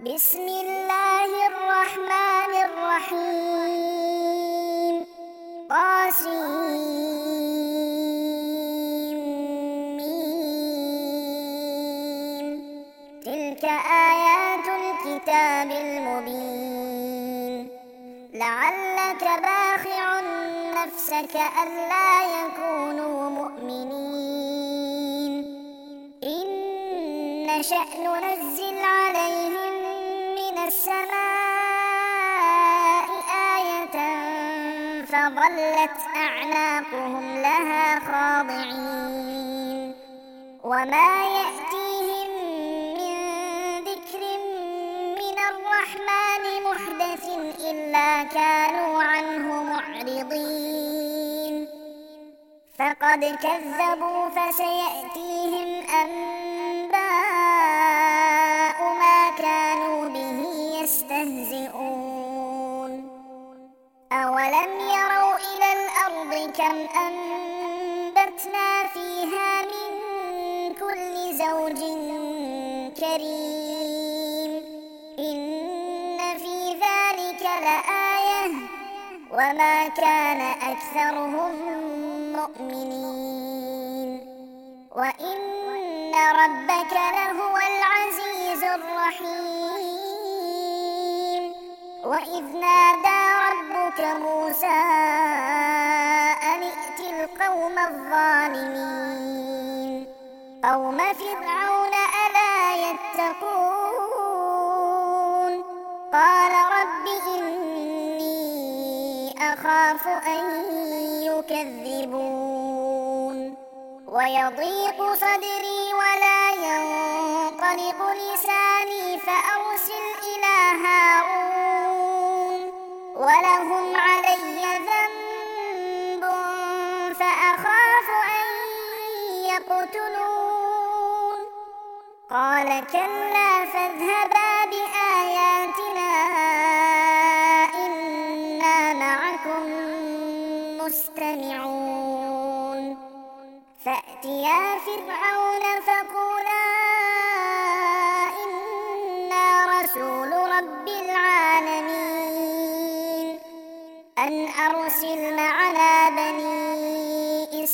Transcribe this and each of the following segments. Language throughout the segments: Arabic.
بسم الله الرحمن الرحيم طاسيم تلك آيات الكتاب المبين لعلك باخع نفسك ألا يكونوا مؤمنين إن نشأ ننزل عليهم من السماء آية فظلت أعناقهم لها خاضعين وما يأتيهم من ذكر من الرحمن محدث إلا كانوا عنه معرضين فقد كذبوا فسيأتيهم أنباء ما كانوا به يستهزئون أولم يروا إلى الأرض كم أنبتنا فيها من كل زوج كريم إن في ذلك لآية وما كان أكثرهم مؤمنين وإن ربك لهو العزيز الرحيم وإذ نادى ربك موسى أن ائت القوم الظالمين قوم فرعون ألا يتقون قال رب إني أخاف أن يكذبون ويضيق صدري ولا ينطلق لساني فأرسل إلى هارون ولهم علي ذنب فأخاف أن يقتلون قال كلا فاذهبا بآياتنا إنا معكم مستمعون فأتيا فرعون فقولا إنا رسول رب العالمين أن أرسل معنا بني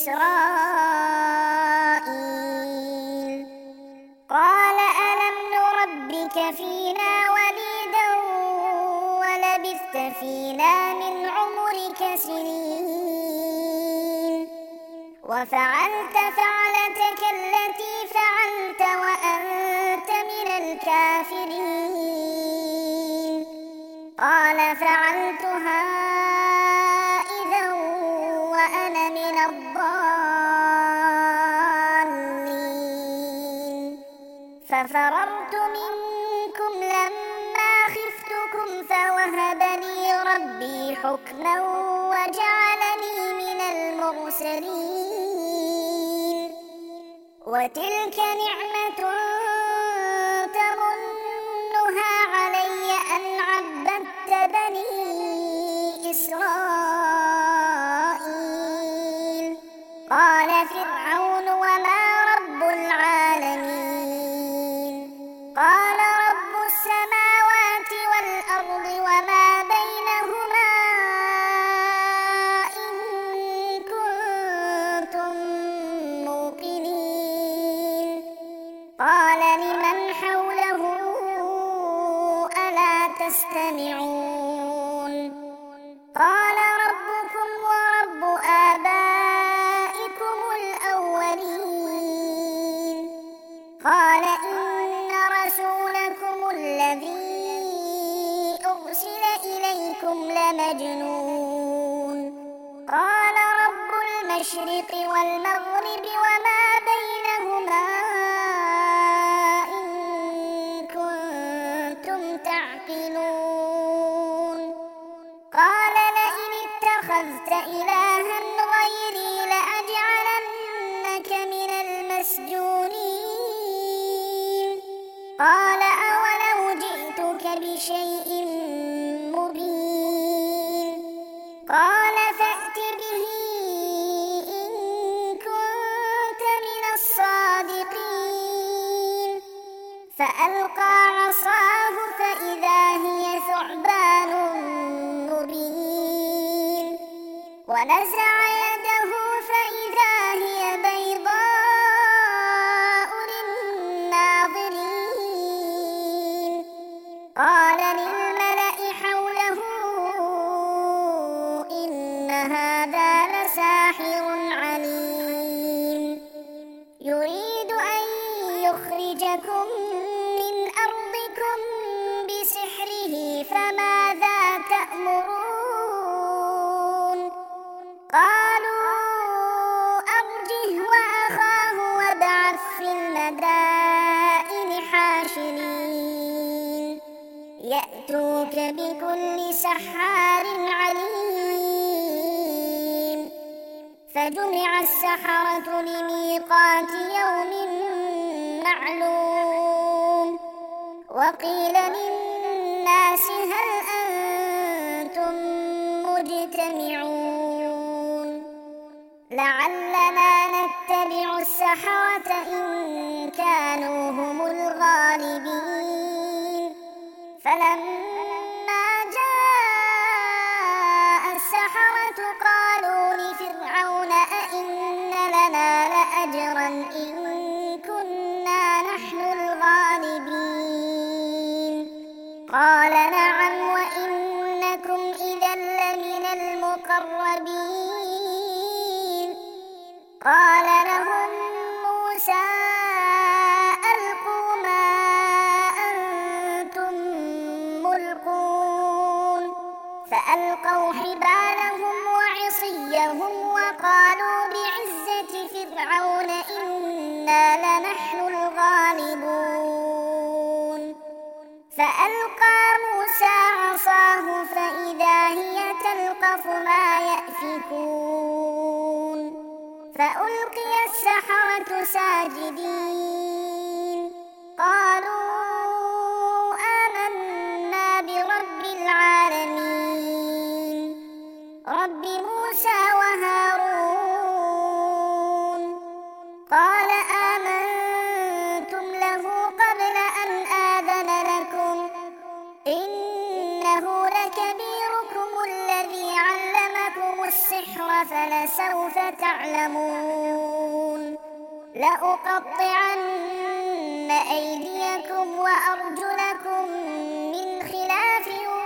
إسرائيل قال ألم نربك فينا وليدا ولبثت فينا من عمرك سنين وفعلت فعلتك التي فعلت وأنت من الكافرين قال فعلتها إذا وأنا من الضالين ففررت منكم لما خفتكم فوهب لي ربي حكما وجعلني من المرسلين وتلك نعمة تمنها علي أن عبدت بني إسرائيل قال فرعون وما رب العالمين قال رب السماوات والأرض وما بينهما إن كنتم موقنين قال لمن حوله ألا تستمعون قال ربكم ورب آبائكم الأولين قال إن رسولكم الذي أرسل إليكم لمجنون قال رب المشرق والمغرب وما بينهما إن كنتم تعقلون قال لئن اتخذت إلها غيري لأجعلنك من المسجونين قال أولو جئتك بشيء مبين قال فأت به إن كنت من الصادقين فألقى عصاه ونزع يده فإذا هي بيضاء للناظرين قال للملأ حوله إن هذا لساحر عليم يريد أن يخرجكم من أرضكم بسحره فماذا تأمرون قالوا أرجه وأخاه وابعث في المدائن حاشرين يأتوك بكل سحار عليم فجمع السحرة لميقات يوم معلوم وقيل للناس هل أنتم مجتمعون لعلنا نتبع السحرة إن كانوا هم الغالبين فلما جاء السحرة قالوا لفرعون أئن لنا لأجرا إن كنا نحن الغالبين قال نعم وإنكم إذا لمن المقربين قال لهم موسى ألقوا ما أنتم ملقون فألقوا حبالهم وعصيهم وقالوا بعزة فرعون إنا لنحن الغالبون فألقى موسى عصاه فإذا هي تلقف ما يأفكون فألقي السحرة ساجدين قالوا آمنا برب العالمين رب موسى وهارون قال آمنتم له قبل أن آذن لكم إنه لكبيركم الذي علمكم السحر فلسوف تعلمون لأقطعن أيديكم وأرجلكم من خلاف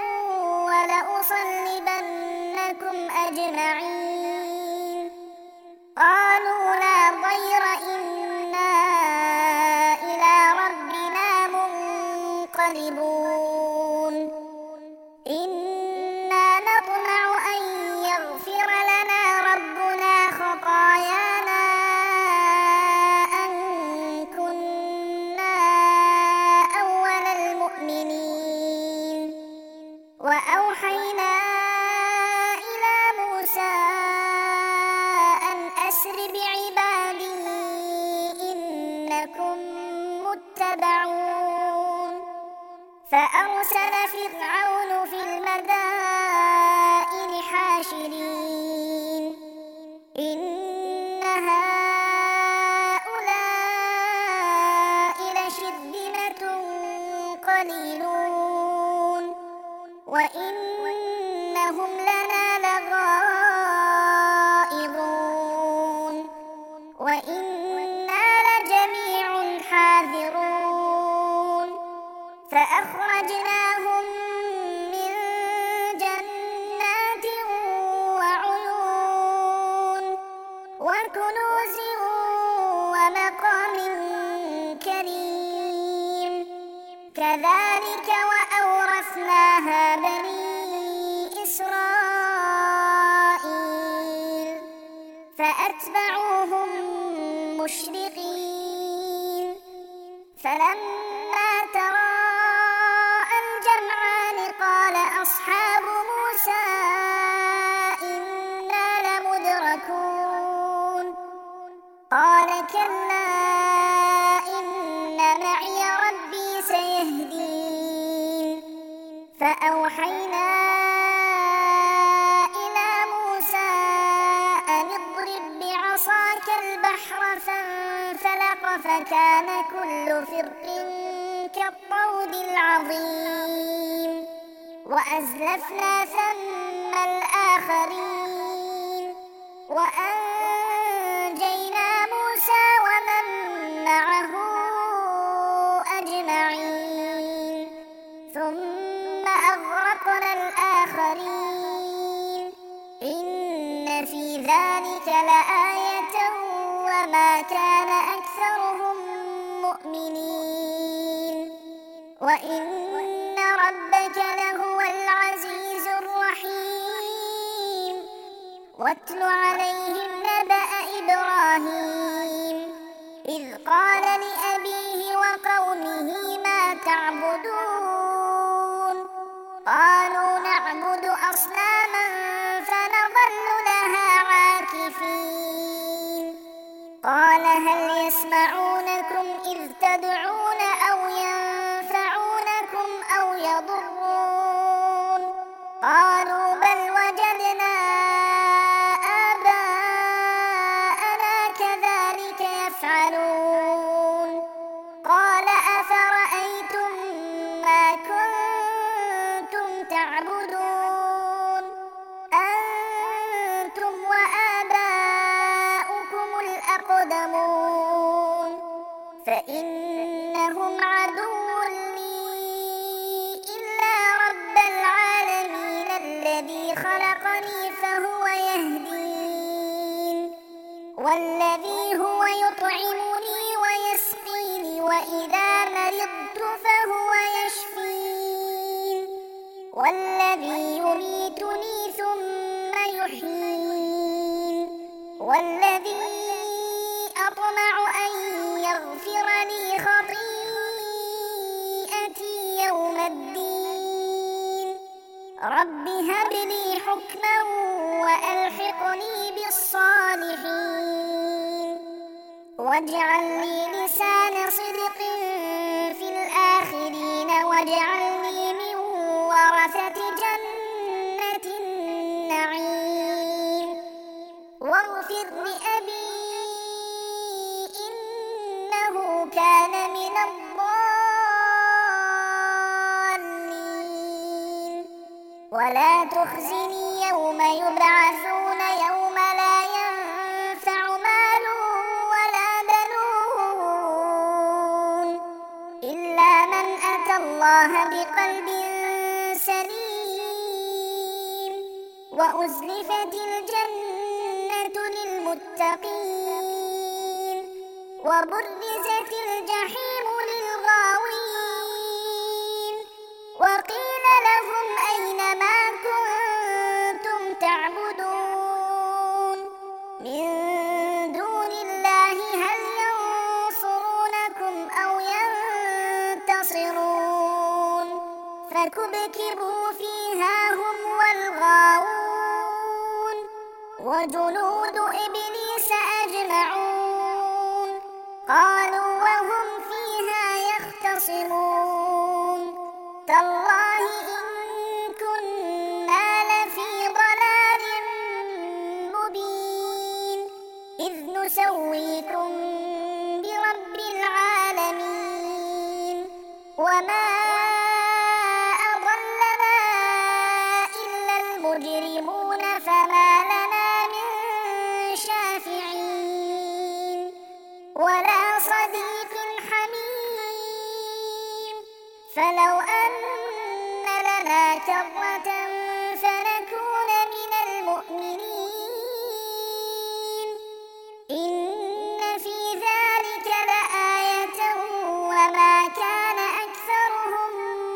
ولأصلبنكم أجمعين قالوا لا ضير إنا إلى ربنا منقلبون إنا نطمع أن يغفر لنا ربنا خطايانا أن كنا أول المؤمنين وأوحينا إلى موسى أن أسر بعبادي إنكم متبعون فأرسل فرعون في المدائن حاشرين إن هؤلاء لشرذمة قليلون وإنهم لنا لغائظون وإنا لجميع حاذرون فأخرجناهم من جنات وعيون وكنوز ومقام كريم كذلك وأورثناها بني إسرائيل فأتبعوهم مشرقين فلما تراءى الجمعان قال أصحاب موسى إنا لمدركون قال كلا إن معي ربي سيهدين فأوحينا إلى موسى أن اضرب بعصاك البحر فانفلق فكان كل فرق كالطود العظيم وأزلفنا ثم الآخرين وأنجينا موسى ومن معه أجمعين ثم أغرقنا الآخرين إن في ذلك لآية وما كان أكثرهم مؤمنين وإن ربك لهو العزيز الرحيم واتل عليهم نبأ إبراهيم إذ قال لأبيه وقومه ما تعبدون قالوا نعبد أصناما فنظل لها عاكفين قال هل يسمعونكم إذ تدعون أو ينفعونكم أو يضرون قالوا بل وجدنا آباءنا كذلك يفعلون قال أفرأيتم ما كنتم تعبدون أنتم وآباؤكم الأقدمون فإنهم عدو لي إلا رب العالمين الذي خلقني فهو يهدين والذي هو يطعمني ويسقيني وإذا مرضت فهو يشفين والذي يميتني ثم يحيين والذي أطمع أن يغفر لي خطيئتي يوم الدين رب هب لي حكما وألحقني بالصالحين واجعل لي لسان صدق في الآخرين واجعلني من ورثة جنة النعيم واغفر لأبي إنه كان من الضالين ولا تخزني يوم يبعثون يوم لا ينفع مال ولا بنون إلا من أتى الله بقلب سليم وأزلفت الجنة للمتقين وبرزت الجحيم للغاوين وقيل لهم أين ما كنتم تعبدون من دون الله هل ينصرونكم أو ينتصرون فكبكبوا فيها هم والغاوون وجنود إبليس أجمعون قالوا وهم فيها يختصمون تالله إن كنا لفي ضلال مبين إذ نسويكم برب العالمين وما أضلنا إلا المجرمون فما لنا من شافعين ولا صديق حميم فلو أن لنا كرة فنكون من المؤمنين إن في ذلك لآية وما كان أكثرهم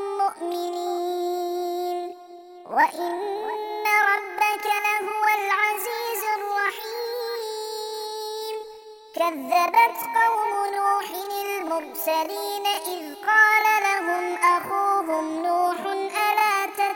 مؤمنين وإن ربك لهو العزيز الرحيم كذبت قوم نوح المرسلين إذ قال لهم أخوهم نوح ألا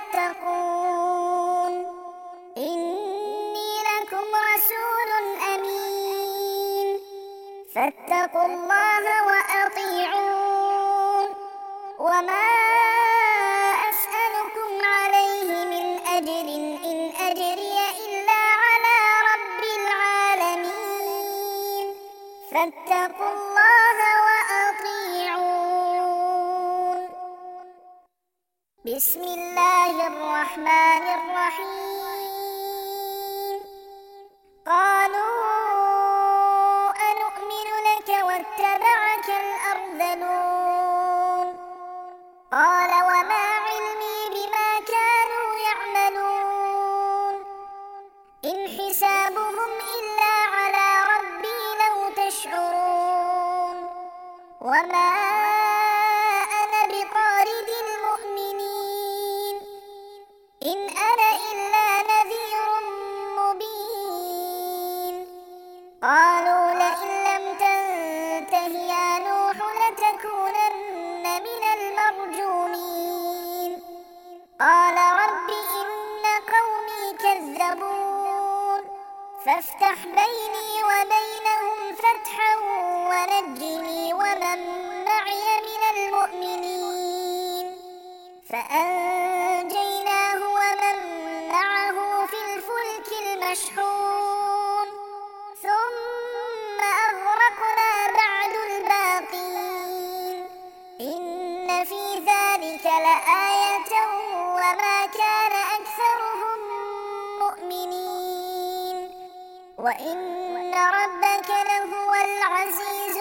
تتقون إني لكم رسول أمين فاتقوا الله وأطيعون وما أسألكم عليه من أجر إن أجري إلا على رب العالمين فاتقوا الله وأطيعون بسم الله الرحمن الرحيم قالوا أنؤمن لك واتبعك الأرذلون قال وما علمي بما كانوا يعملون إن حسابهم إلا على ربي لو تشعرون وما أنا بطارد المؤمنين إن أنا إلا نذير مبين قالوا لئن لم تنته يا نوح لتكونن من المرجومين قال رب إن قومي كذبون فافتح بيني وبينهم فتحا ونجني ومن معي من المؤمنين فأنجيناه ومن معه في الفلك المشحون ثم أغرقنا بعد الباقين إن في ذلك لآية وما كان أكثرهم مؤمنين وإن ربك لهو العزيز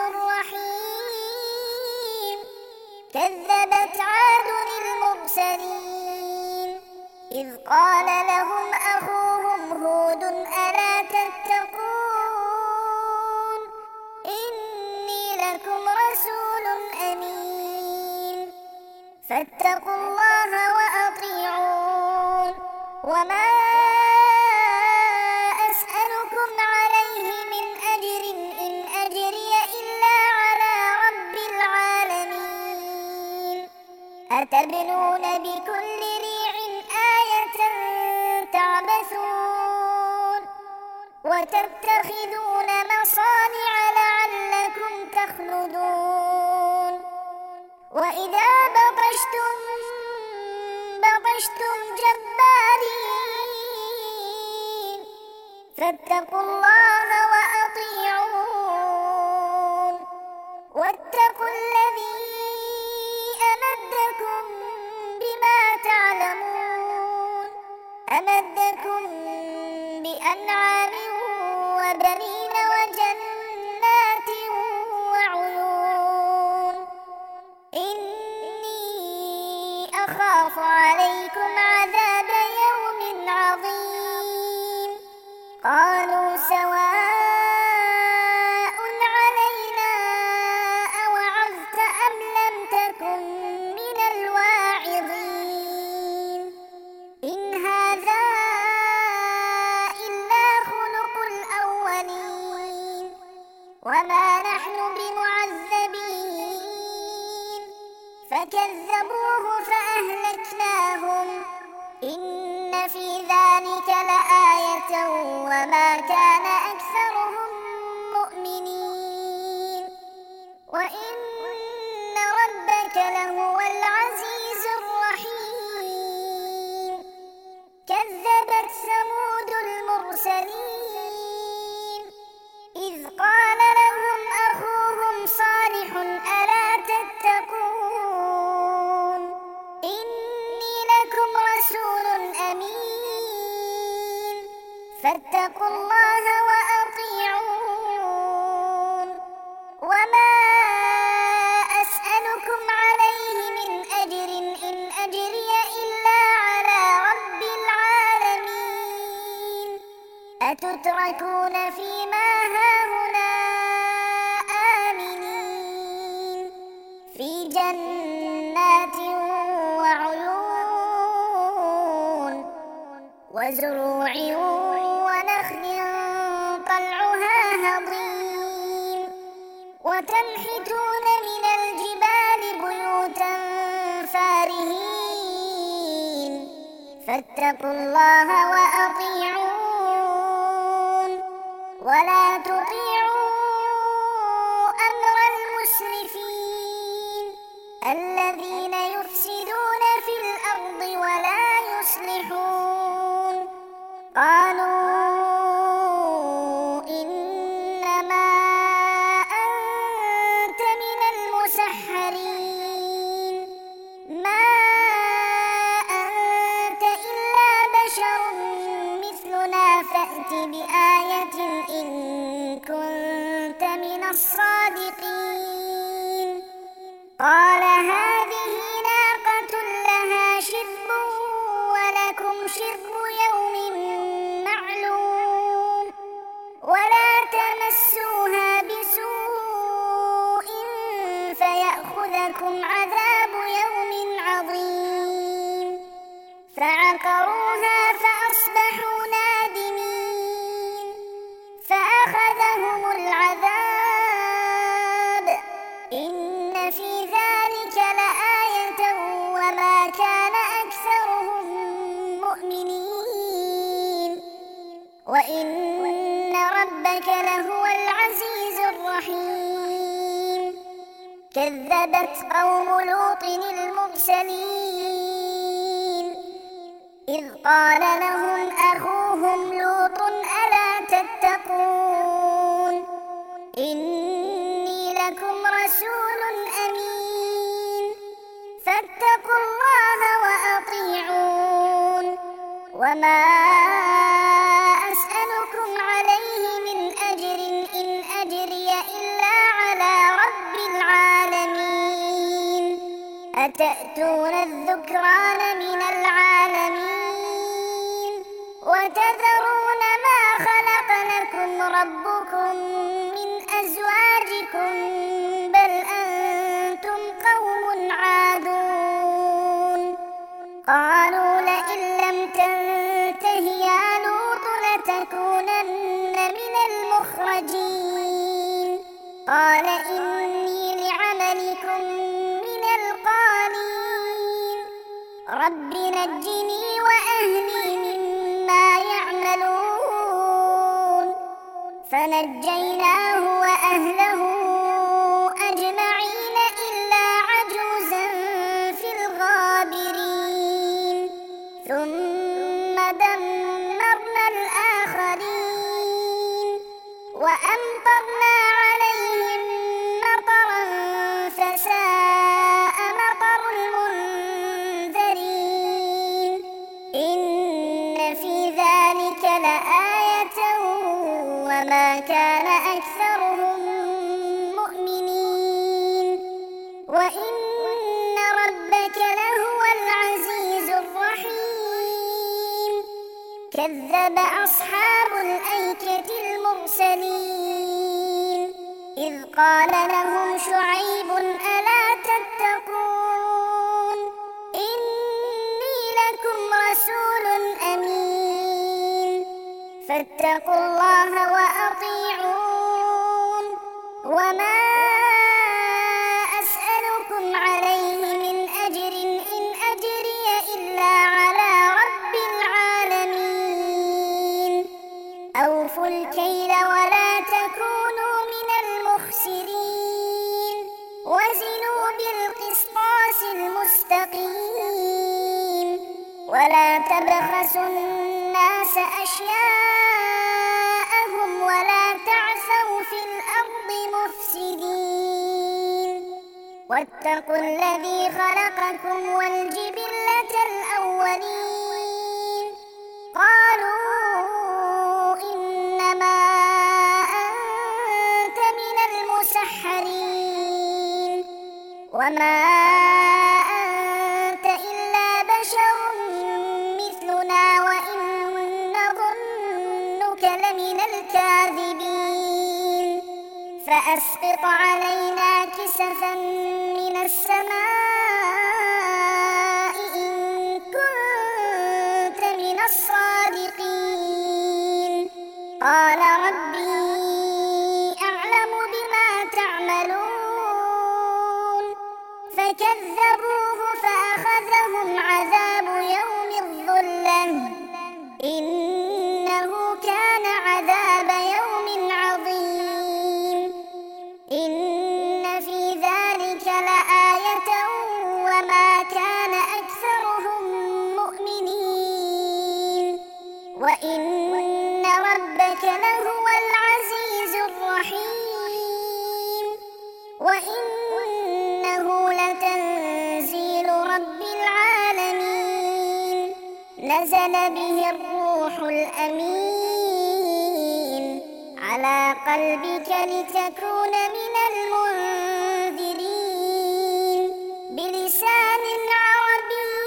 الرحيم كذبت عاد المرسلين إذ قال لهم أخوهم هود ألا تتقون إني لكم رسول أمين فاتقوا الله وأطيعون وما أسألكم عليه من أجر إن أجري إلا على رب العالمين أتبنون بكل ريع آية تعبثون وتتخذون مصانع لعلكم تخلدون وإذا بطشتم جبارين فاتقوا الله وأطيعون واتقوا الذي أمدكم بما تعلمون أمدكم بأنعام وبنين وجنات وعيون إني أخاف عليكم عذاب يوم عظيم قالوا سواء علينا أوعظت أم لم تكن من الواعظين إن هذا إلا خلق الأولين وما نحن بمعذبين فكذبوه فأهلكناهم إن في ذلك لآية وما كان أكثرهم مؤمنين وإن ربك لهو العزيز الرحيم كذبت ثمود المرسلين إذ قال لهم أخوهم صالح ألا تتقون إني لكم رسول أمين فاتقوا الله وأطيعون وما أسألكم عليه من أجر إن أجري إلا على رب العالمين أتتركون فيما هاهنا آمنين في جنات وعيون وزروع ونخل طلعها هضيم وتنحتون من الجبال بيوتا فارهين فاتقوا الله وأطيعون ولا تطيعوا أمر المسرفين الذين يفسدون في الأرض ولا يصلحون قالوا إنما أنت من المسحرين ما أنت إلا بشر مثلنا فأت بآية الصادقين. قال هذه ناقة لها شرب ولكم شرب يوم معلوم ولا تمسوها بسوء فيأخذكم عذاب يوم عظيم. فعقروها فأصبحوا نادمين فأخذهم العذاب إن في ذلك لآية وما كان أكثرهم مؤمنين وإن ربك لهو العزيز الرحيم. كذبت قوم لوط المرسلين إذ قال لهم أخوهم لوط ألا تتقون إني لكم رسول أمين فاتقوا الله وأطيعون وما أسألكم عليه من أجر إن أجري إلا على رب العالمين. أتأتون الذكران من العالمين وتذرون ما خلق لكم ربكم من أزواجكم بل أنتم قوم عادون. قالوا لئن لم تنته يا لوط لتكونن من المخرجين. قال إني لعملكم من القالين رب نجني وأهلي مما يعملون. فنجيناه وأهله أجمعين إلا عجوزا في الغابرين. ثم دمرنا الآخرين وأمطرنا عليهم مطرا فساء مطر المنذرين. إن في ذلك لآية وما كان أكثرهم مؤمنين وإن ربك لهو العزيز الرحيم. كذب أصحاب الأيكة المرسلين إذ قال لهم شعيب ألا تتقون إني لكم رسول أمين فاتقوا الله وأطيعون وما أسألكم عليه من أجر إن أجري إلا على رب العالمين. أوفوا الكيل ولا تكونوا من المخسرين وزنوا بالقسطاس المستقيم ولا تبخسوا الناس أشياءهم ولا تعثوا في الأرض مفسدين. واتقوا الذي خلقكم والجبلة الأولين. قالوا إنما أنت من المسحرين وما أنت إلا بشر مثلنا وإن نظنك لمن الكاذبين. فأسقط علينا كسفا من السماء إن كنت من الصادقين. قال ربي أعلم بما تعملون. فكذبوه فأخذهم عذاب يوم الظلة إنه كان عذاب يوم عظيم. إن في ذلك لآية وما كان أكثرهم مؤمنين وإن ربك لهو العزيز الرحيم. وإنه لتنزيل رب العالمين نزل به الروح الأمين على قلبك لتكون من المنذرين بلسان عربي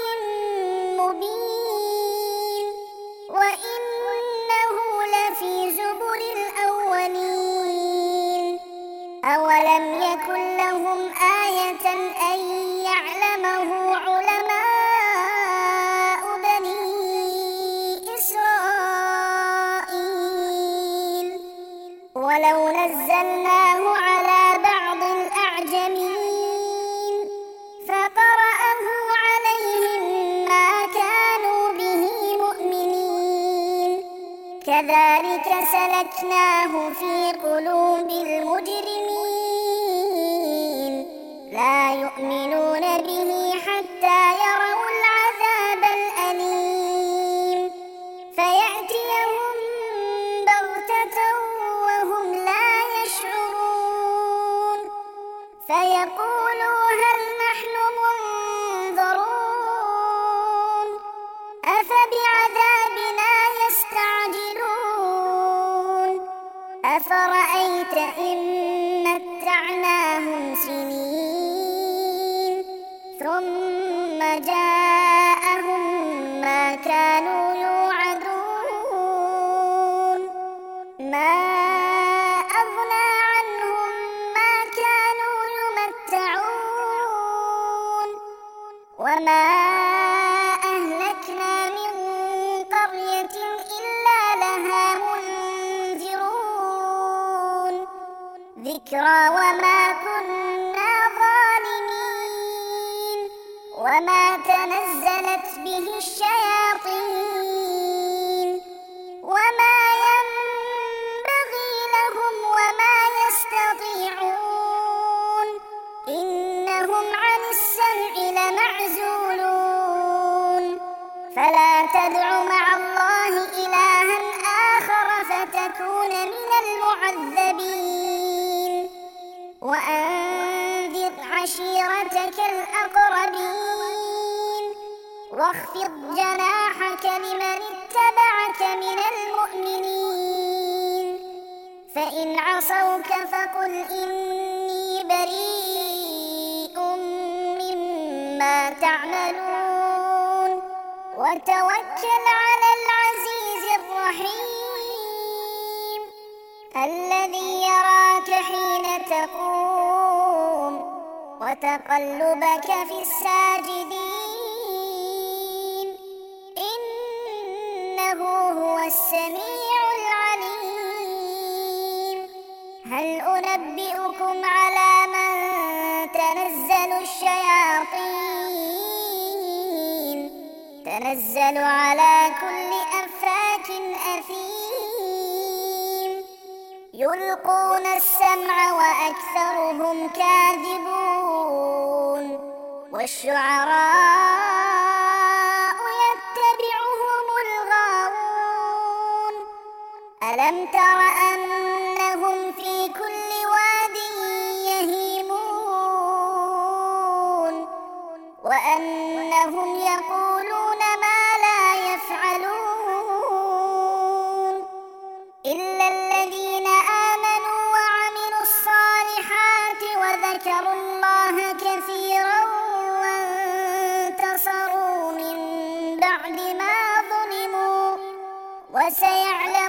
مبين وإنه لفي زبر الأولين أولم يكن لهم آية أن يعلمه علماء بني إسرائيل ولو نزلناه على بعض الأعجمين فقرأه عليهم ما كانوا به مؤمنين كذلك سلكناه في قلوب المجرمين لا يؤمنون به حتى يروا العذاب الأليم فيأتيهم بغتة وهم لا يشعرون فيقولوا هل نحن منظرون أفبعذابنا يستعجلون أفرأيت إن متعناهم سنين ثم جاءهم ما كانوا يوعدون ما أغنى عنهم ما كانوا يمتعون وما أهلكنا من قرية إلا لها منذرون ذكرى وما كنا ظالمين وما تنزلت به الشياطين وما ينبغي لهم وما يستطيعون إنهم عن السمع لمعزولون فلا تدع مع الله إلها آخر فتكون من المعذبين وأنذر عشيرتك الأقربين واخفض جناحك لمن اتبعك من المؤمنين فإن عصوك فقل إني بريء مما تعملون وتوكل على العزيز الرحيم الذي يراك حين تقوم وتقلبك في الساجدين إنه هو السميع العليم هل أنبئكم على من تنزل الشياطين تنزل على كل أفاك أثيم يلقون السمع وأكثرهم كاذبون والشعراء يتبعهم الغاوون ألم تر أنهم في كل واد يهيمون وأنهم يقولون ما لا يفعلون إلا الذين آمنوا وعملوا الصالحات وذكروا الله كثيرا وانتصروا من بعد ما ظلموا وسيعلمون